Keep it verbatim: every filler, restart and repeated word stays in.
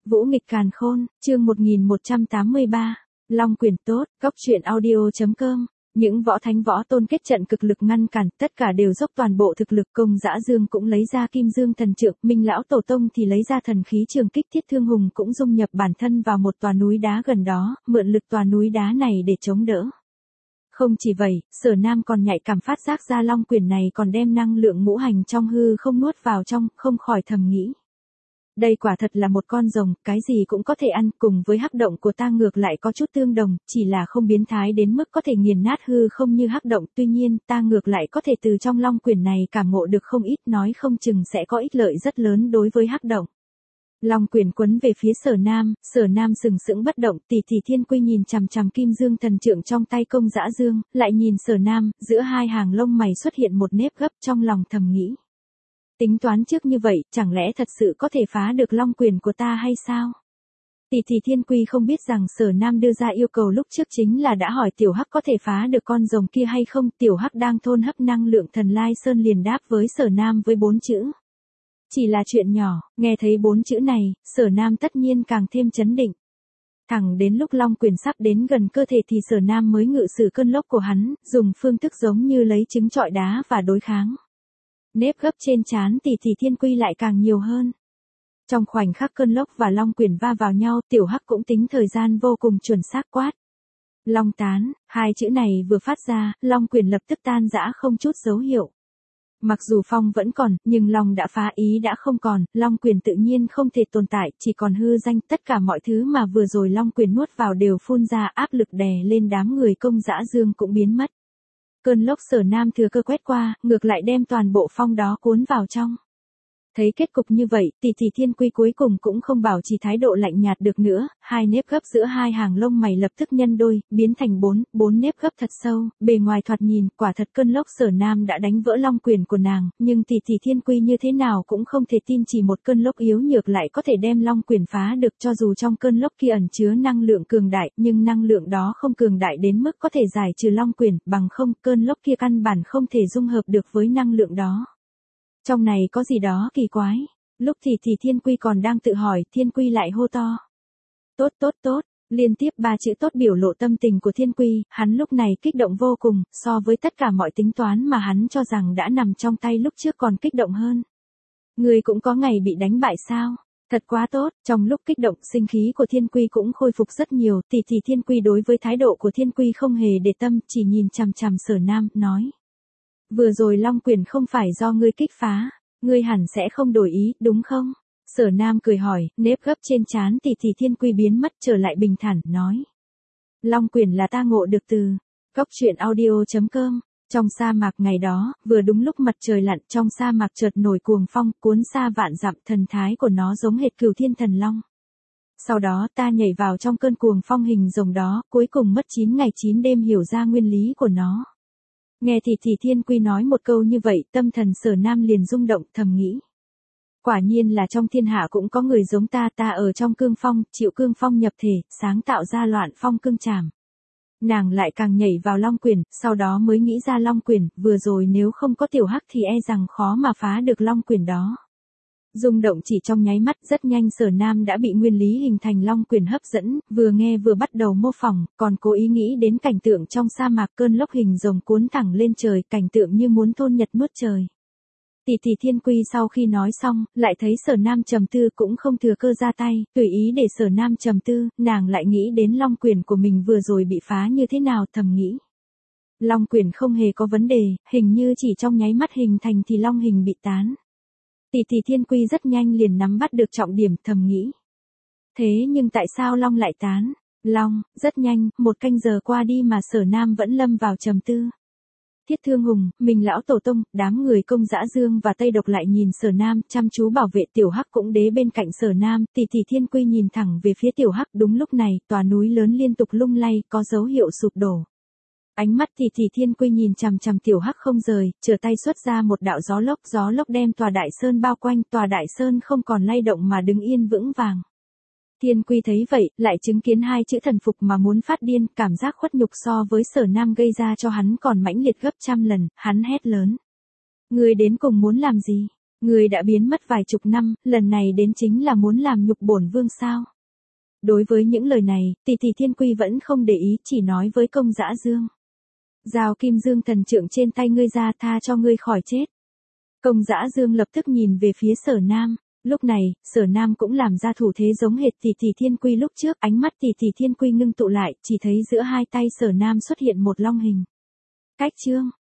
Vũ nghịch càn khôn, chương một nghìn một trăm tám mươi ba. Long quyền tốt, góc truyện audio.com. Những võ thánh võ tôn kết trận cực lực ngăn cản, tất cả đều dốc toàn bộ thực lực. Công Dã Dương cũng lấy ra Kim Dương thần trượng, Minh lão tổ tông thì lấy ra thần khí trường kích. Thiết Thương Hùng cũng dung nhập bản thân vào một tòa núi đá gần đó, mượn lực tòa núi đá này để chống đỡ. Không chỉ vậy, Sở Nam còn nhạy cảm phát giác ra long quyền này còn đem năng lượng ngũ hành trong hư không nuốt vào trong, không khỏi thầm nghĩ. Đây quả thật là một con rồng, cái gì cũng có thể ăn, cùng với hắc động của ta ngược lại có chút tương đồng, chỉ là không biến thái đến mức có thể nghiền nát hư không như hắc động, tuy nhiên, ta ngược lại có thể từ trong long quyền này cảm ngộ được không ít, nói không chừng sẽ có ích lợi rất lớn đối với hắc động. Long quyền quấn về phía Sở Nam, Sở Nam sừng sững bất động, Tỷ Tỷ Thiên Quy nhìn chằm chằm Kim Dương thần trượng trong tay Công Dã Dương, lại nhìn Sở Nam, giữa hai hàng lông mày xuất hiện một nếp gấp, trong lòng thầm nghĩ. Tính toán trước như vậy, chẳng lẽ thật sự có thể phá được long quyền của ta hay sao? Tỷ Tỷ Thiên Quy không biết rằng Sở Nam đưa ra yêu cầu lúc trước chính là đã hỏi Tiểu Hắc có thể phá được con rồng kia hay không, Tiểu Hắc đang thôn hấp năng lượng thần lai sơn liền đáp với Sở Nam với bốn chữ. Chỉ là chuyện nhỏ, nghe thấy bốn chữ này, Sở Nam tất nhiên càng thêm chấn định. Thẳng đến lúc long quyền sắp đến gần cơ thể thì Sở Nam mới ngự sử cơn lốc của hắn, dùng phương thức giống như lấy trứng trọi đá và đối kháng. Nếp gấp trên trán Tỷ Tỷ Thiên Quy lại càng nhiều hơn. Trong khoảnh khắc cơn lốc và long quyền va vào nhau, Tiểu Hắc cũng tính thời gian vô cùng chuẩn xác quát. Long tán, hai chữ này vừa phát ra, long quyền lập tức tan rã không chút dấu hiệu. Mặc dù phong vẫn còn, nhưng long đã phá ý đã không còn, long quyền tự nhiên không thể tồn tại, chỉ còn hư danh, tất cả mọi thứ mà vừa rồi long quyền nuốt vào đều phun ra, áp lực đè lên đám người Công Dã Dương cũng biến mất. Cơn lốc Sở Nam thừa cơ quét qua, ngược lại đem toàn bộ phong đó cuốn vào trong. Thấy kết cục như vậy, Tỷ Tỷ Thiên Quy cuối cùng cũng không bảo trì thái độ lạnh nhạt được nữa, hai nếp gấp giữa hai hàng lông mày lập tức nhân đôi, biến thành bốn, bốn nếp gấp thật sâu, bề ngoài thoạt nhìn, quả thật cơn lốc Sở Nam đã đánh vỡ long quyền của nàng, nhưng Tỷ Tỷ Thiên Quy như thế nào cũng không thể tin chỉ một cơn lốc yếu nhược lại có thể đem long quyền phá được, cho dù trong cơn lốc kia ẩn chứa năng lượng cường đại, nhưng năng lượng đó không cường đại đến mức có thể giải trừ long quyền, bằng không, cơn lốc kia căn bản không thể dung hợp được với năng lượng đó. Trong này có gì đó kỳ quái. Lúc thì thì Thiên Quy còn đang tự hỏi, Thiên Quy lại hô to. Tốt tốt tốt, liên tiếp ba chữ tốt biểu lộ tâm tình của Thiên Quy, hắn lúc này kích động vô cùng, so với tất cả mọi tính toán mà hắn cho rằng đã nằm trong tay lúc trước còn kích động hơn. Người cũng có ngày bị đánh bại sao? Thật quá tốt, trong lúc kích động sinh khí của Thiên Quy cũng khôi phục rất nhiều, tỷ tỷ Thiên Quy đối với thái độ của Thiên Quy không hề để tâm, chỉ nhìn chằm chằm Sở Nam, nói. Vừa rồi long quyền không phải do ngươi kích phá, ngươi hẳn sẽ không đổi ý, đúng không? Sở Nam cười hỏi, nếp gấp trên trán Tỷ Tỷ Thiên Quy biến mất trở lại bình thản, nói. Long quyền là ta ngộ được từ góc truyện audio.com. Trong sa mạc ngày đó, vừa đúng lúc mặt trời lặn, trong sa mạc chợt nổi cuồng phong, cuốn xa vạn dặm, thần thái của nó giống hệt Cửu Thiên Thần Long. Sau đó ta nhảy vào trong cơn cuồng phong hình rồng đó, cuối cùng mất chín ngày chín đêm hiểu ra nguyên lý của nó. Nghe thì thì Thiên Quy nói một câu như vậy, tâm thần Sở Nam liền rung động, thầm nghĩ. Quả nhiên là trong thiên hạ cũng có người giống ta, ta ở trong cương phong, chịu cương phong nhập thể, sáng tạo ra loạn phong cương trảm. Nàng lại càng nhảy vào long quyền, sau đó mới nghĩ ra long quyền, vừa rồi nếu không có Tiểu Hắc thì e rằng khó mà phá được long quyền đó. Rung động chỉ trong nháy mắt, rất nhanh Sở Nam đã bị nguyên lý hình thành long quyền hấp dẫn, vừa nghe vừa bắt đầu mô phỏng, còn cố ý nghĩ đến cảnh tượng trong sa mạc cơn lốc hình rồng cuốn thẳng lên trời, cảnh tượng như muốn thôn nhật nuốt trời. Tỷ Tỷ Thiên Quy sau khi nói xong, lại thấy Sở Nam trầm tư cũng không thừa cơ ra tay, tùy ý để Sở Nam trầm tư, nàng lại nghĩ đến long quyền của mình vừa rồi bị phá như thế nào, thầm nghĩ. Long quyền không hề có vấn đề, hình như chỉ trong nháy mắt hình thành thì long hình bị tán. Tỷ Tỷ Thiên Quy rất nhanh liền nắm bắt được trọng điểm, thầm nghĩ. Thế nhưng tại sao long lại tán? Long, rất nhanh, một canh giờ qua đi mà Sở Nam vẫn lâm vào trầm tư. Thiết Thương Hùng, Minh lão tổ tông, đám người Công Dã Dương và Tây Độc lại nhìn Sở Nam, chăm chú bảo vệ Tiểu Hắc cũng đế bên cạnh Sở Nam, Tỷ Tỷ Thiên Quy nhìn thẳng về phía Tiểu Hắc, đúng lúc này, tòa núi lớn liên tục lung lay, có dấu hiệu sụp đổ. Ánh mắt Tỷ Tỷ Thiên Quy nhìn chằm chằm Tiểu Hắc không rời, trở tay xuất ra một đạo gió lốc, gió lốc đem tòa đại sơn bao quanh, tòa đại sơn không còn lay động mà đứng yên vững vàng. Thiên Quy thấy vậy, lại chứng kiến hai chữ thần phục mà muốn phát điên, cảm giác khuất nhục so với Sở Nam gây ra cho hắn còn mãnh liệt gấp trăm lần, hắn hét lớn. Ngươi đến cùng muốn làm gì? Người đã biến mất vài chục năm, lần này đến chính là muốn làm nhục bổn vương sao? Đối với những lời này, Tỷ Tỷ Thiên Quy vẫn không để ý, chỉ nói với Công Dã Dương. Giao Kim Dương thần trượng trên tay ngươi ra, tha cho ngươi khỏi chết. Công Dã Dương lập tức nhìn về phía Sở Nam. Lúc này, Sở Nam cũng làm ra thủ thế giống hệt Tỷ Tỷ Thiên Quy lúc trước, ánh mắt Tỷ Tỷ Thiên Quy ngưng tụ lại, chỉ thấy giữa hai tay Sở Nam xuất hiện một long hình. Cách chương